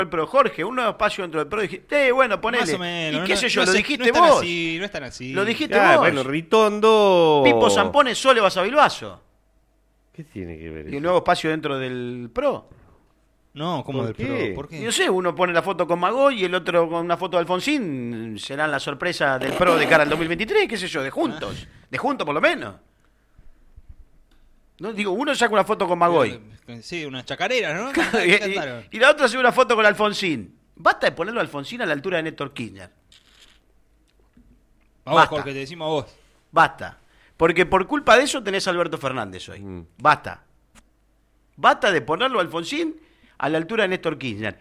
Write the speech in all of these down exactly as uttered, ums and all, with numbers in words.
el Pro, Jorge, un nuevo espacio dentro del Pro, dijiste, eh, bueno, ponele. Más o menos. ¿Y qué no, sé yo? no Lo es- dijiste no es tan vos. Así, no es tan así. Lo dijiste Ah, vos. bueno, Ritondo... Pipo Zampone, Sole Basavilbaso. ¿Qué tiene que ver Y eso? un nuevo espacio dentro del Pro. No, ¿cómo ¿Por del qué? Pro? ¿Por Y qué? no sé, uno pone la foto con Magoy y el otro con una foto de Alfonsín. Serán la sorpresa del Pro de cara al dos mil veintitrés, qué sé yo, de juntos. De juntos por lo menos. No digo, uno saca una foto con Magoy. Sí, unas chacareras, ¿no? y, ¿Qué y- cantaron? y la otra hace una foto con Alfonsín. Basta de ponerlo a Alfonsín a la altura de Néstor Kirchner. A vos, basta. Jorge, te decimos a vos. Basta. Porque por culpa de eso tenés a Alberto Fernández hoy. Mm. Basta. Basta de ponerlo a Alfonsín a la altura de Néstor Kirchner.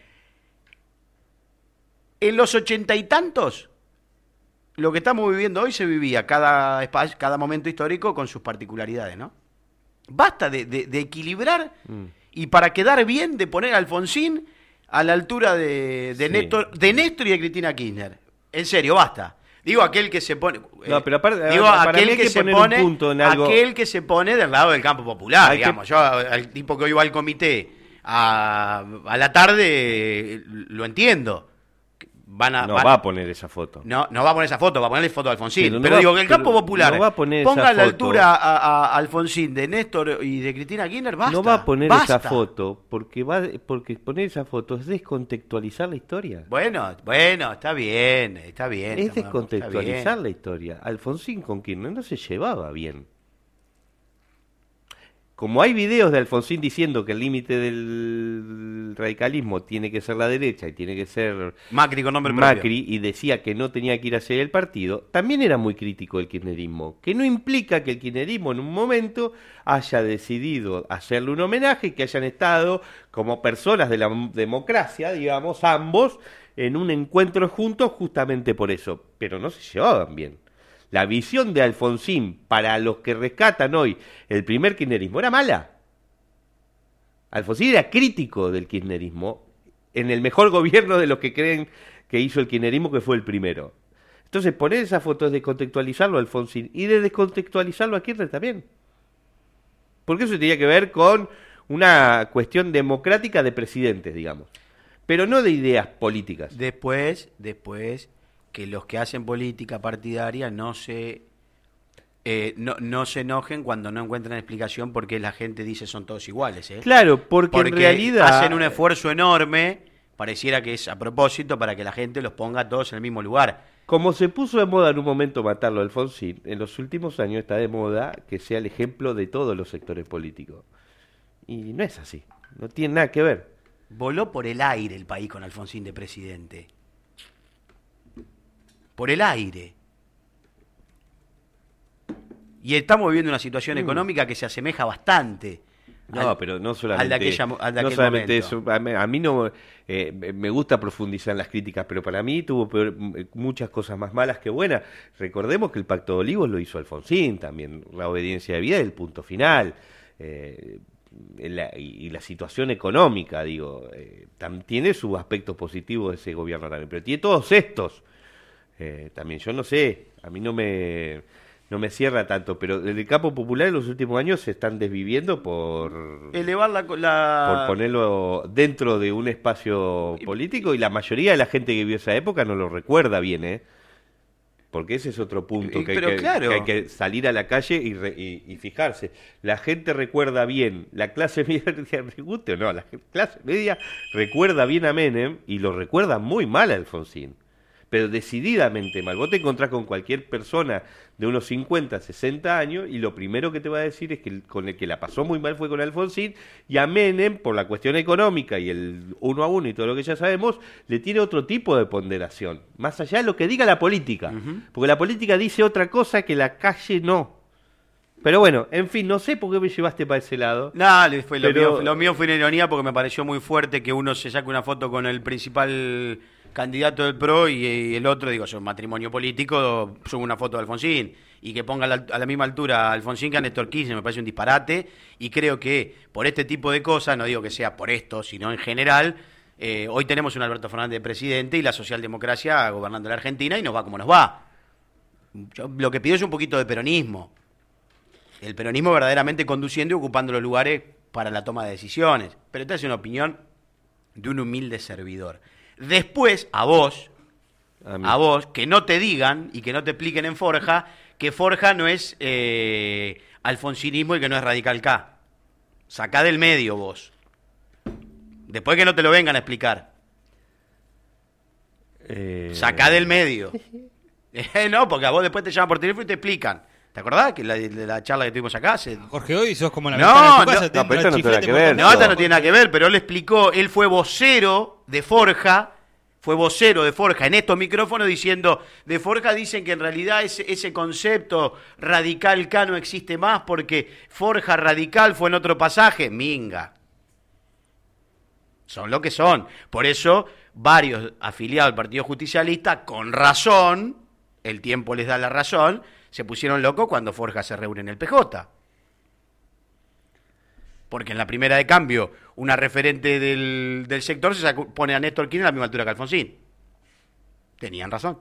En los ochenta y tantos, lo que estamos viviendo hoy se vivía cada, espacio, cada momento histórico con sus particularidades, ¿no? Basta de, de- de equilibrar Mm. y para quedar bien de poner a Alfonsín a la altura de, de, Sí. Néstor, de Néstor y de Cristina Kirchner. En serio, basta. Digo aquel que se pone... No, eh, pero aparte- digo para aquel mí hay que, que se poner un pone, punto en algo- aquel que se pone del lado del campo popular, Hay que- digamos. Yo al tipo que hoy va al comité a, a la tarde eh, lo entiendo. Van a, No van- va a poner esa foto. no, no va a poner esa foto, va a ponerle foto a Alfonsín. Pero Pero, no va- digo que el pero campo popular no va a poner ponga esa a la foto. altura a, a- a Alfonsín de Néstor y de Cristina Kirchner, basta. No va a poner basta. esa foto porque va porque poner esa foto es descontextualizar la historia. Bueno, bueno, está bien, está bien. Es estamos- descontextualizar está bien. la historia. Alfonsín con Kirchner no se llevaba bien. Como hay videos de Alfonsín diciendo que el límite del radicalismo tiene que ser la derecha y tiene que ser Macri con nombre propio. Macri y decía que no tenía que ir hacia el partido, también era muy crítico del kirchnerismo, que no implica que el kirchnerismo en un momento haya decidido hacerle un homenaje y que hayan estado como personas de la democracia, digamos, ambos, en un encuentro juntos justamente por eso, pero no se llevaban bien. La visión de Alfonsín para los que rescatan hoy el primer kirchnerismo era mala. Alfonsín era crítico del kirchnerismo en el mejor gobierno de los que creen que hizo el kirchnerismo, que fue el primero. Entonces, poner esa foto es descontextualizarlo a Alfonsín y de descontextualizarlo a Kirchner también. Porque eso tenía que ver con una cuestión democrática de presidentes, digamos, pero no de ideas políticas. Después, después, que los que hacen política partidaria no se eh, no, no se enojen cuando no encuentran explicación porque la gente dice son todos iguales, ¿eh? Claro, porque, Porque en realidad hacen un esfuerzo enorme, pareciera que es a propósito para que la gente los ponga todos en el mismo lugar. Como se puso de moda en un momento matarlo a Alfonsín, en los últimos años está de moda que sea el ejemplo de todos los sectores políticos. Y no es así, no tiene nada que ver. Voló por el aire el país con Alfonsín de presidente. Por el aire. Y estamos viviendo una situación Mm. económica que se asemeja bastante. No, al- pero no solamente, al de aquella mo- al de no aquel solamente momento. eso. A mí, a mí no eh, me gusta profundizar en las críticas, pero para mí tuvo peor- muchas cosas más malas que buenas. Recordemos que el Pacto de Olivos lo hizo Alfonsín también, la obediencia de vida y el punto final. Eh, la- y, y la situación económica, digo, eh, tam- tiene sus aspectos positivos ese gobierno también, pero tiene todos estos. Eh, también yo no sé, a mí no me no me cierra tanto, pero desde el campo popular en los últimos años se están desviviendo por Elevar la... la- por ponerlo dentro de un espacio político y la mayoría de la gente que vivió esa época no lo recuerda bien, ¿eh? Porque ese es otro punto Y- que hay pero que, claro. que hay que salir a la calle y, re- y- y fijarse. La gente recuerda bien, la clase media, ¿le guste o no? La clase media recuerda bien a Menem y lo recuerda muy mal a Alfonsín. Pero decididamente mal. Vos te encontrás con cualquier persona de unos cincuenta, sesenta años y lo primero que te va a decir es que el- con el que la pasó muy mal fue con Alfonsín y a Menem, por la cuestión económica y el uno a uno y todo lo que ya sabemos, le tiene otro tipo de ponderación. Más allá de lo que diga la política. Ujú. Porque la política dice otra cosa que la calle no. Pero bueno, en fin, no sé por qué me llevaste para ese lado. No, le fue, lo, Pero- mío, lo mío fue una ironía porque me pareció muy fuerte que uno se saque una foto con el principal candidato del P R O y, y el otro, digo, son matrimonio político, subo una foto de Alfonsín y que ponga a la, a la misma altura a Alfonsín que a Néstor Kirchner me parece un disparate y creo que por este tipo de cosas, no digo que sea por esto, sino en general, eh, hoy tenemos un Alberto Fernández de presidente y la socialdemocracia gobernando la Argentina y nos va como nos va. Yo lo que pido es un poquito de peronismo. El peronismo verdaderamente conduciendo y ocupando los lugares para la toma de decisiones. Pero esta es una opinión de un humilde servidor. Después, a vos, A mí. a vos, que no te digan y que no te expliquen en Forja, que Forja no es eh, alfonsinismo y que no es Radical K. Sacá del medio vos. Después que no te lo vengan a explicar. Eh, Sacá del medio. Eh, no, porque a vos después te llaman por teléfono y te explican. ¿Te acordás que la, de la charla que tuvimos acá? Se... Jorge, hoy sos como la No, ventana de tu no, casa. no, te entra pero esto el no tiene chiflete que por ver. todos No, lados. esta no tiene nada que ver, pero él explicó, él fue vocero de Forja, fue vocero de Forja en estos micrófonos diciendo, de Forja dicen que en realidad ese, ese concepto radical K no existe más porque Forja radical fue en otro pasaje. Minga. Son lo que son. Por eso, varios afiliados al Partido Justicialista, con razón, el tiempo les da la razón, se pusieron locos cuando Forja se reúne en el P J. Porque en la primera de cambio, una referente del, del sector se sacó, pone a Néstor Kirchner a la misma altura que Alfonsín. Tenían razón.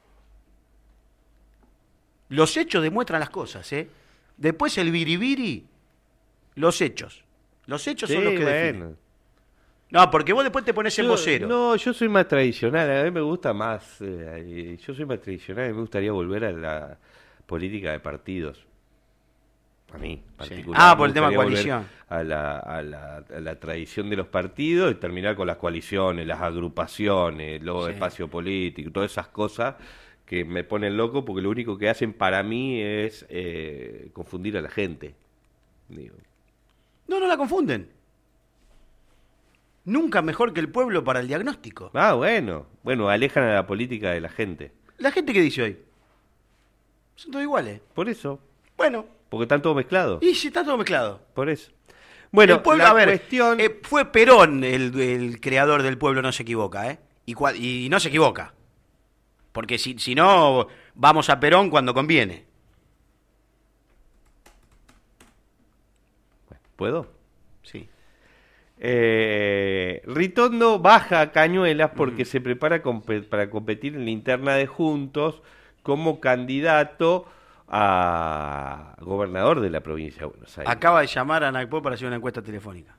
Los hechos demuestran las cosas, ¿eh? Después el biribiri, los hechos. Los hechos sí, son los que bueno. definen. No, porque vos después te pones en Yo- vocero. No, yo soy más tradicional, a mí me gusta más, eh, yo soy más tradicional, a mí me gustaría volver a la política de partidos. A mí, particular. Ah, me por el tema gustaría volver coalición. A la, a, la, a la tradición de los partidos y terminar con las coaliciones, las agrupaciones, los Sí. espacios políticos, todas esas cosas que me ponen loco porque lo único que hacen para mí es eh, confundir a la gente. Digo. No, no la confunden. Nunca mejor que el pueblo para el diagnóstico. Ah, bueno, bueno, alejan a la política de la gente. La gente que dice hoy. Son todos iguales. Por eso, Bueno, porque están todos mezclados. y si está todo mezclado. Por eso. Bueno, el pueblo, la a ver, cuestión... eh, fue Perón el, el creador del pueblo, no se equivoca, ¿eh? Y, cua- y no se equivoca. Porque si, si no, vamos a Perón cuando conviene. ¿Puedo? Sí. Eh, Ritondo baja a Cañuelas porque se prepara compe- para competir en la interna de Juntos como candidato a gobernador de la provincia de Buenos Aires. Acaba de llamar a Nacpó para hacer una encuesta telefónica.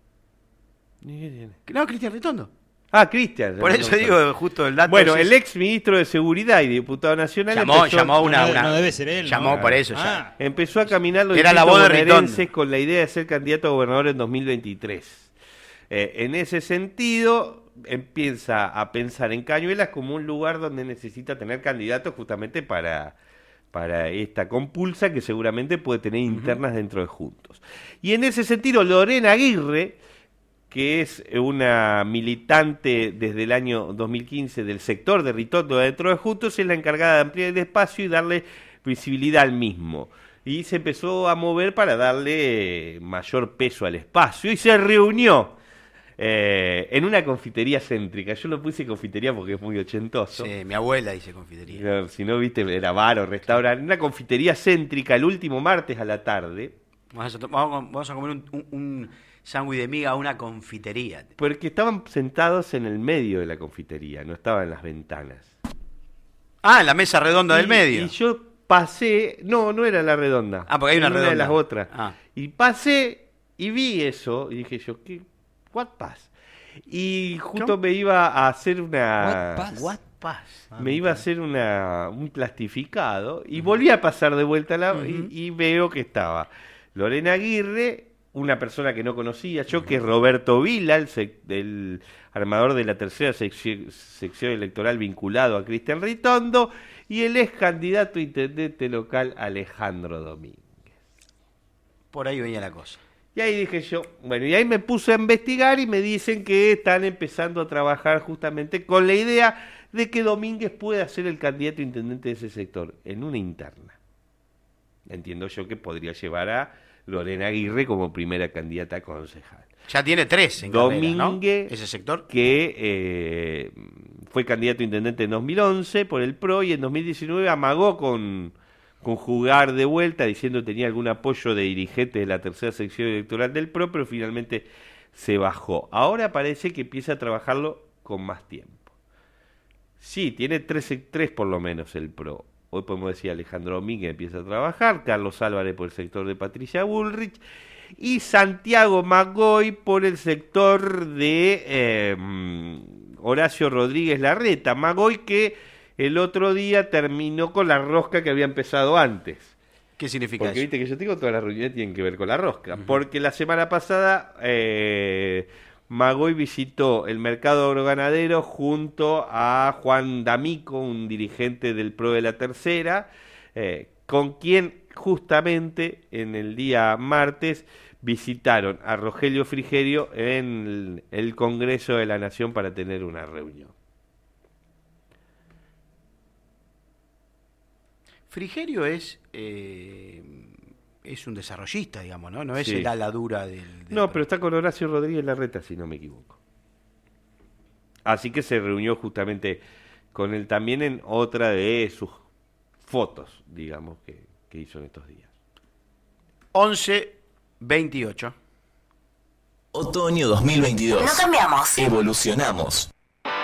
¿Y qué tiene? No, Cristian Ritondo. Ah, Cristian. Por eso digo justo el dato. Bueno, es el ese. ex ministro de Seguridad y diputado nacional llamó, empezó, llamó una, No, no, una- no debe ser él, ¿no? Llamó por eso. Ah. ya. empezó a caminar los Era la distritos voz de Ritondo. bonaerenses con la idea de ser candidato a gobernador en dos mil veintitrés. Eh, en ese sentido, empieza a pensar en Cañuelas como un lugar donde necesita tener candidatos justamente para, para esta compulsa que seguramente puede tener internas dentro de Juntos. Y en ese sentido, Lorena Aguirre, que es una militante desde el año dos mil quince del sector de Ritondo dentro de Juntos, es la encargada de ampliar el espacio y darle visibilidad al mismo. Y se empezó a mover para darle mayor peso al espacio y se reunió eh, en una confitería céntrica. Yo lo puse confitería porque es muy ochentoso. Sí, mi abuela dice confitería. No, si no viste, era bar o restaurante. Una confitería céntrica el último martes a la tarde. Vamos a, to- vamos a- vamos a comer un, un, un sándwich de miga a una confitería. Porque estaban sentados en el medio de la confitería, no estaban en las ventanas. Ah, en la mesa redonda del Y- medio. Y yo pasé, no, no era la redonda. Ah, porque hay una era de redonda. las otras. Ah. Y pasé y vi eso y dije yo, ¿qué? What pass? Y justo ¿Cómo? me iba a hacer una... What pass? What pass? Me iba a hacer una, un plastificado y volví a pasar de vuelta a la, Ujú. y, y veo que estaba Lorena Aguirre, una persona que no conocía yo, que es Roberto Vila, el, sec- el armador de la tercera sección, sección electoral vinculado a Cristian Ritondo, y el ex candidato a intendente local Alejandro Domínguez. Por ahí venía la cosa. Y ahí dije yo, bueno, y ahí me puse a investigar y me dicen que están empezando a trabajar justamente con la idea de que Domínguez pueda ser el candidato a intendente de ese sector, en una interna. Entiendo yo que podría llevar a Lorena Aguirre como primera candidata a concejal. Ya tiene tres en carrera, ¿no? Domínguez, Ese sector. que eh, fue candidato a intendente en dos mil once por el P R O y en dos mil diecinueve amagó con, con jugar de vuelta diciendo que tenía algún apoyo de dirigente de la tercera sección electoral del P R O, pero finalmente se bajó. Ahora parece que empieza a trabajarlo con más tiempo. Sí, tiene tres, tres por lo menos el P R O. Hoy podemos decir Alejandro Domínguez empieza a trabajar, Carlos Álvarez por el sector de Patricia Bullrich, y Santiago Magoy por el sector de eh, Horacio Rodríguez Larreta. Magoy que el otro día terminó con la rosca que había empezado antes. ¿Qué significa Porque eso? viste que yo tengo todas las reuniones tienen que ver con la rosca. Ujú. Porque la semana pasada eh, Magoy visitó el mercado agroganadero junto a Juan D'Amico, un dirigente del P R O de la Tercera, eh, con quien justamente en el día martes visitaron a Rogelio Frigerio en el, el Congreso de la Nación para tener una reunión. Frigerio es eh, es un desarrollista, digamos, ¿no? No es Sí. el ala dura del... del No, pero está con Horacio Rodríguez Larreta, si no me equivoco. Así que se reunió justamente con él también en otra de sus fotos, digamos, que, que hizo en estos días. once veintiocho. Otoño dos mil veintidós. No cambiamos. Evolucionamos.